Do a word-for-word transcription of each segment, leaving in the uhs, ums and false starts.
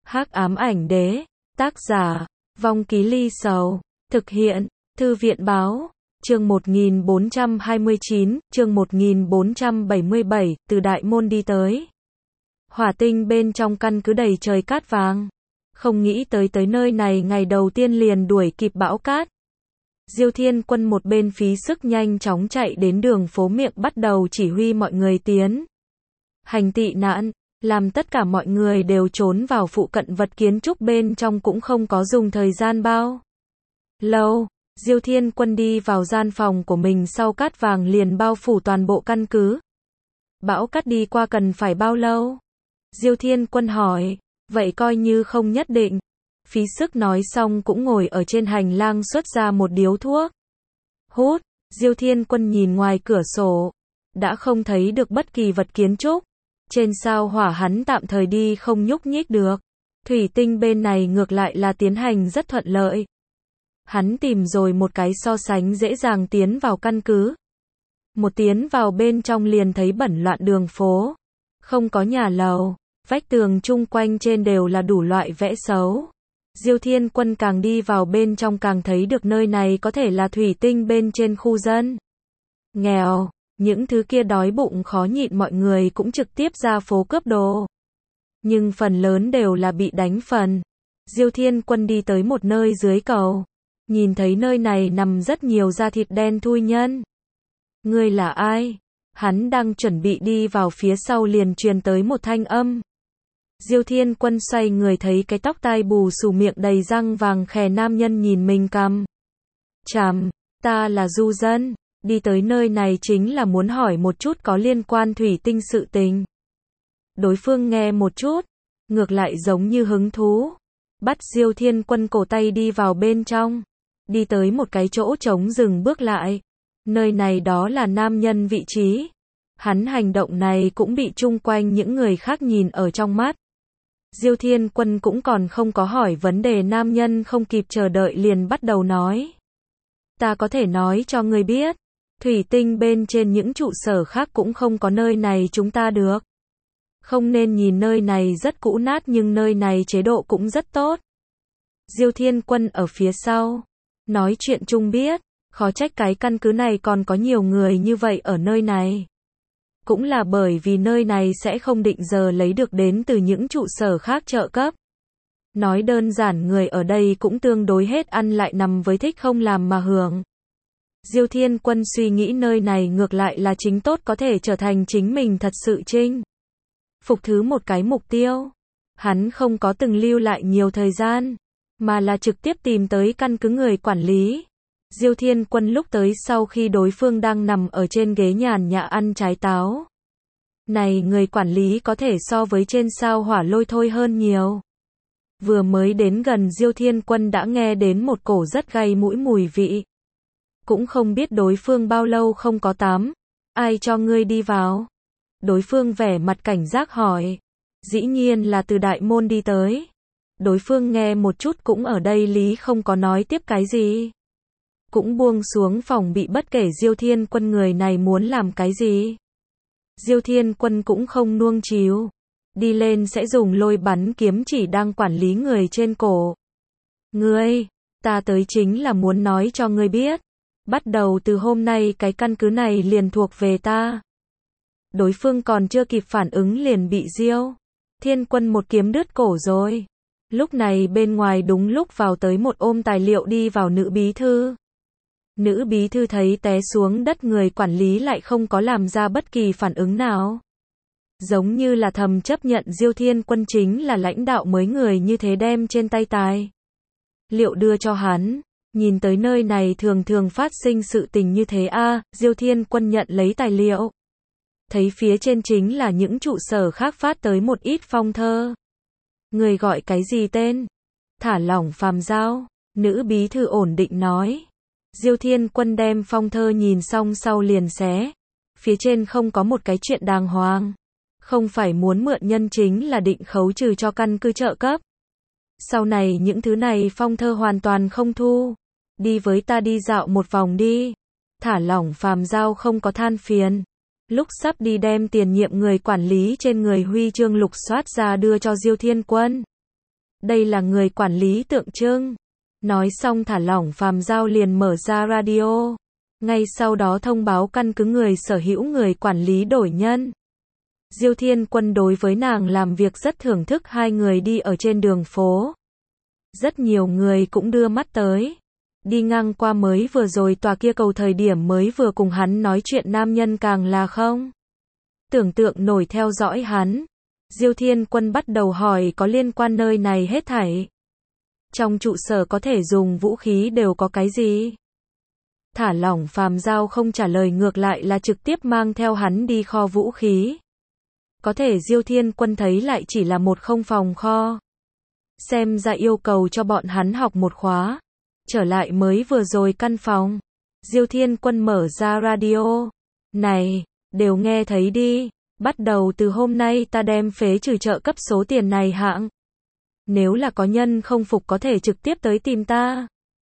Hắc ám ảnh đế, tác giả, Vong Ký Ly Sầu, thực hiện, Thư viện báo, chương một nghìn bốn trăm hai mươi chín, chương một nghìn bốn trăm bảy mươi bảy, từ đại môn đi tới. Hỏa tinh bên trong căn cứ đầy trời cát vàng. Không nghĩ tới tới nơi này ngày đầu tiên liền đuổi kịp bão cát. Diêu Thiên Quân một bên phí sức nhanh chóng chạy đến đường phố miệng bắt đầu chỉ huy mọi người tiến hành tị nạn, làm tất cả mọi người đều trốn vào phụ cận vật kiến trúc bên trong cũng không có dùng thời gian bao lâu. Diêu Thiên Quân đi vào gian phòng của mình sau cát vàng liền bao phủ toàn bộ căn cứ. Bão cát đi qua cần phải bao lâu? Diêu Thiên Quân hỏi, vậy coi như không nhất định. Phí sức nói xong cũng ngồi ở trên hành lang xuất ra một điếu thuốc. Hút, Diêu Thiên Quân nhìn ngoài cửa sổ, đã không thấy được bất kỳ vật kiến trúc. Trên sao hỏa hắn tạm thời đi không nhúc nhích được. Thủy tinh bên này ngược lại là tiến hành rất thuận lợi. Hắn tìm rồi một cái so sánh dễ dàng tiến vào căn cứ. Một tiến vào bên trong liền thấy bẩn loạn đường phố. Không có nhà lầu, vách tường chung quanh trên đều là đủ loại vẽ xấu. Diêu Thiên Quân càng đi vào bên trong càng thấy được nơi này có thể là thủy tinh bên trên khu dân nghèo. Những thứ kia đói bụng khó nhịn mọi người cũng trực tiếp ra phố cướp đồ. Nhưng phần lớn đều là bị đánh phần. Diêu Thiên Quân đi tới một nơi dưới cầu. Nhìn thấy nơi này nằm rất nhiều da thịt đen thui nhân. Ngươi là ai? Hắn đang chuẩn bị đi vào phía sau liền truyền tới một thanh âm. Diêu Thiên Quân xoay người thấy cái tóc tai bù xù miệng đầy răng vàng khè nam nhân nhìn mình cằm chằm, ta là du dân, đi tới nơi này chính là muốn hỏi một chút có liên quan thủy tinh sự tình. Đối phương nghe một chút, ngược lại giống như hứng thú, bắt Diêu Thiên Quân cổ tay đi vào bên trong, đi tới một cái chỗ trống dừng bước lại. Nơi này đó là nam nhân vị trí. Hắn hành động này cũng bị chung quanh những người khác nhìn ở trong mắt. Diêu Thiên Quân cũng còn không có hỏi vấn đề, nam nhân không kịp chờ đợi liền bắt đầu nói. Ta có thể nói cho ngươi biết, thủy tinh bên trên những trụ sở khác cũng không có nơi này chúng ta được. Không nên nhìn nơi này rất cũ nát nhưng nơi này chế độ cũng rất tốt. Diêu Thiên Quân ở phía sau, nói chuyện chung biết, khó trách cái căn cứ này còn có nhiều người như vậy ở nơi này. Cũng là bởi vì nơi này sẽ không định giờ lấy được đến từ những trụ sở khác trợ cấp. Nói đơn giản người ở đây cũng tương đối hết ăn lại nằm với thích không làm mà hưởng. Diêu Thiên Quân suy nghĩ nơi này ngược lại là chính tốt có thể trở thành chính mình thật sự chinh phục thứ một cái mục tiêu. Hắn không có từng lưu lại nhiều thời gian, mà là trực tiếp tìm tới căn cứ người quản lý. Diêu Thiên Quân lúc tới sau khi đối phương đang nằm ở trên ghế nhàn nhã ăn trái táo. Này người quản lý có thể so với trên sao hỏa lôi thôi hơn nhiều. Vừa mới đến gần Diêu Thiên Quân đã nghe đến một cổ rất gay mũi mùi vị. Cũng không biết đối phương bao lâu không có tắm. Ai cho ngươi đi vào? Đối phương vẻ mặt cảnh giác hỏi. Dĩ nhiên là từ đại môn đi tới. Đối phương nghe một chút cũng ở đây lý không có nói tiếp cái gì. Cũng buông xuống phòng bị bất kể Diêu Thiên Quân người này muốn làm cái gì. Diêu Thiên Quân cũng không nuông chiều. Đi lên sẽ dùng lôi bắn kiếm chỉ đang quản lý người trên cổ. Ngươi, ta tới chính là muốn nói cho ngươi biết. Bắt đầu từ hôm nay cái căn cứ này liền thuộc về ta. Đối phương còn chưa kịp phản ứng liền bị Diêu Thiên Quân một kiếm đứt cổ rồi. Lúc này bên ngoài đúng lúc vào tới một ôm tài liệu đi vào nữ bí thư. Nữ bí thư thấy té xuống đất người quản lý lại không có làm ra bất kỳ phản ứng nào. Giống như là thầm chấp nhận Diêu Thiên Quân chính là lãnh đạo mới người như thế đem trên tay tài liệu đưa cho hắn. Nhìn tới nơi này thường thường phát sinh sự tình như thế a. À, Diêu Thiên Quân nhận lấy tài liệu. Thấy phía trên chính là những trụ sở khác phát tới một ít phong thơ. Người gọi cái gì tên? Thả lỏng phàm giao. Nữ bí thư ổn định nói. Diêu Thiên Quân đem phong thơ nhìn xong sau liền xé. Phía trên không có một cái chuyện đàng hoàng. Không phải muốn mượn nhân chính là định khấu trừ cho căn cứ trợ cấp. Sau này những thứ này phong thơ hoàn toàn không thu. Đi với ta đi dạo một vòng đi. Thả lỏng phàm giao không có than phiền. Lúc sắp đi đem tiền nhiệm người quản lý trên người huy chương lục soát ra đưa cho Diêu Thiên Quân. Đây là người quản lý tượng trưng. Nói xong thả lỏng phàm giao liền mở ra radio. Ngay sau đó thông báo căn cứ người sở hữu người quản lý đổi nhân. Diêu Thiên Quân đối với nàng làm việc rất thưởng thức. Hai người đi ở trên đường phố. Rất nhiều người cũng đưa mắt tới. Đi ngang qua mới vừa rồi tòa kia cầu thời điểm mới vừa cùng hắn nói chuyện nam nhân càng là không tưởng tượng nổi theo dõi hắn. Diêu Thiên Quân bắt đầu hỏi có liên quan nơi này hết thảy. Trong trụ sở có thể dùng vũ khí đều có cái gì? Thả lỏng phàm giao không trả lời, ngược lại là trực tiếp mang theo hắn đi kho vũ khí. Có thể Diêu Thiên Quân thấy lại chỉ là một không phòng kho. Xem ra yêu cầu cho bọn hắn học một khóa. Trở lại mới vừa rồi căn phòng. Diêu Thiên Quân mở ra radio. Này, đều nghe thấy đi. Bắt đầu từ hôm nay ta đem phế trừ trợ cấp số tiền này hạng. Nếu là có nhân không phục có thể trực tiếp tới tìm ta.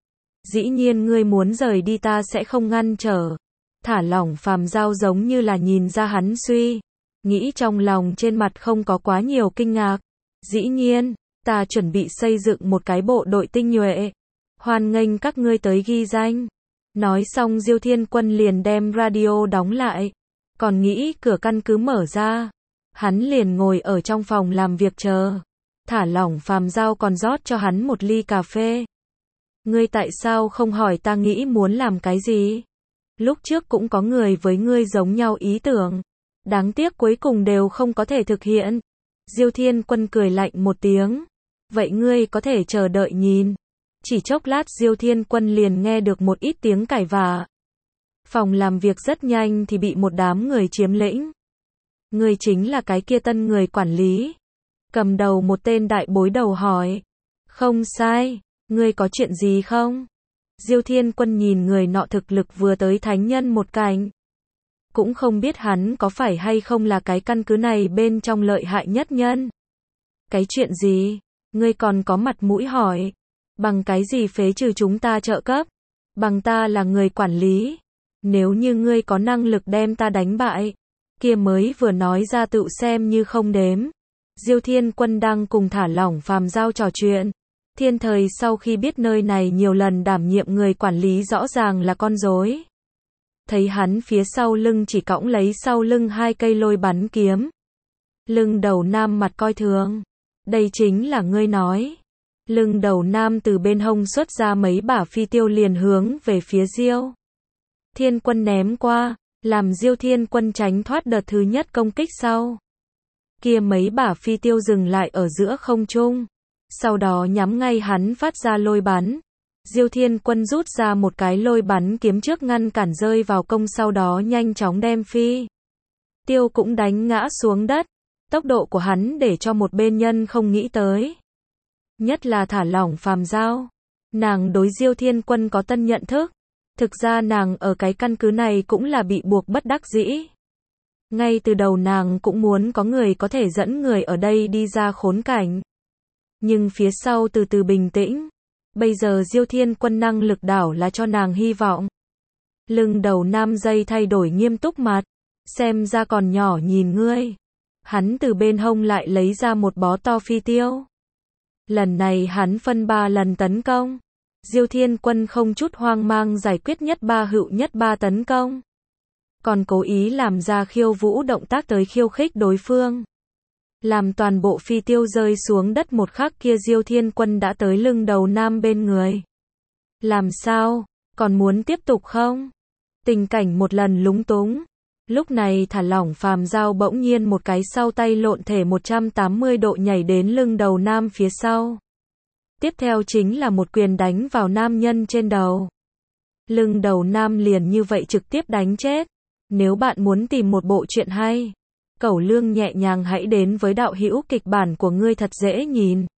Dĩ nhiên ngươi muốn rời đi ta sẽ không ngăn trở. Thả lỏng phàm giao giống như là nhìn ra hắn suy nghĩ trong lòng, trên mặt không có quá nhiều kinh ngạc. Dĩ nhiên, ta chuẩn bị xây dựng một cái bộ đội tinh nhuệ. Hoan nghênh các ngươi tới ghi danh. Nói xong Diêu Thiên Quân liền đem radio đóng lại. Còn nghĩ cửa căn cứ mở ra. Hắn liền ngồi ở trong phòng làm việc chờ. Thả lỏng phàm giao còn rót cho hắn một ly cà phê. Ngươi tại sao không hỏi ta nghĩ muốn làm cái gì? Lúc trước cũng có người với ngươi giống nhau ý tưởng. Đáng tiếc cuối cùng đều không có thể thực hiện. Diêu Thiên Quân cười lạnh một tiếng. Vậy ngươi có thể chờ đợi nhìn. Chỉ chốc lát Diêu Thiên Quân liền nghe được một ít tiếng cãi vã. Phòng làm việc rất nhanh thì bị một đám người chiếm lĩnh. Ngươi chính là cái kia tân người quản lý. Cầm đầu một tên đại bối đầu hỏi. Không sai, ngươi có chuyện gì không? Diêu Thiên Quân nhìn người nọ thực lực vừa tới thánh nhân một cảnh. Cũng không biết hắn có phải hay không là cái căn cứ này bên trong lợi hại nhất nhân. Cái chuyện gì? Ngươi còn có mặt mũi hỏi. Bằng cái gì phế trừ chúng ta trợ cấp? Bằng ta là người quản lý. Nếu như ngươi có năng lực đem ta đánh bại, kia mới vừa nói ra tự xem như không đếm. Diêu Thiên Quân đang cùng thả lỏng phàm giao trò chuyện. Thiên Thời sau khi biết nơi này nhiều lần đảm nhiệm người quản lý rõ ràng là con rối. Thấy hắn phía sau lưng chỉ cõng lấy sau lưng hai cây lôi bắn kiếm. Lưng đầu nam mặt coi thường. Đây chính là ngươi nói. Lưng đầu nam từ bên hông xuất ra mấy bả phi tiêu liền hướng về phía Diêu Thiên Quân ném qua, làm Diêu Thiên Quân tránh thoát đợt thứ nhất công kích sau. Kia mấy bả phi tiêu dừng lại ở giữa không trung. Sau đó nhắm ngay hắn phát ra lôi bắn. Diêu Thiên Quân rút ra một cái lôi bắn kiếm trước ngăn cản rơi vào công, sau đó nhanh chóng đem phi tiêu cũng đánh ngã xuống đất. Tốc độ của hắn để cho một bên nhân không nghĩ tới. Nhất là thả lỏng phàm giao. Nàng đối Diêu Thiên Quân có tân nhận thức. Thực ra nàng ở cái căn cứ này cũng là bị buộc bất đắc dĩ. Ngay từ đầu nàng cũng muốn có người có thể dẫn người ở đây đi ra khốn cảnh. Nhưng phía sau từ từ bình tĩnh. Bây giờ Diêu Thiên Quân năng lực đảo là cho nàng hy vọng. Lưng đầu nam dây thay đổi nghiêm túc mặt. Xem ra còn nhỏ nhìn ngươi. Hắn từ bên hông lại lấy ra một bó to phi tiêu. Lần này hắn phân ba lần tấn công. Diêu Thiên Quân không chút hoang mang giải quyết nhất ba hữu nhất ba tấn công. Còn cố ý làm ra khiêu vũ động tác tới khiêu khích đối phương. Làm toàn bộ phi tiêu rơi xuống đất một khắc kia Diêu Thiên Quân đã tới lưng đầu nam bên người. Làm sao? Còn muốn tiếp tục không? Tình cảnh một lần lúng túng. Lúc này thả lỏng phàm giao bỗng nhiên một cái sau tay lộn thể một trăm tám mươi độ nhảy đến lưng đầu nam phía sau. Tiếp theo chính là một quyền đánh vào nam nhân trên đầu. Lưng đầu nam liền như vậy trực tiếp đánh chết. Nếu bạn muốn tìm một bộ truyện hay, Cẩu Lương nhẹ nhàng hãy đến với đạo hữu kịch bản của ngươi thật dễ nhìn.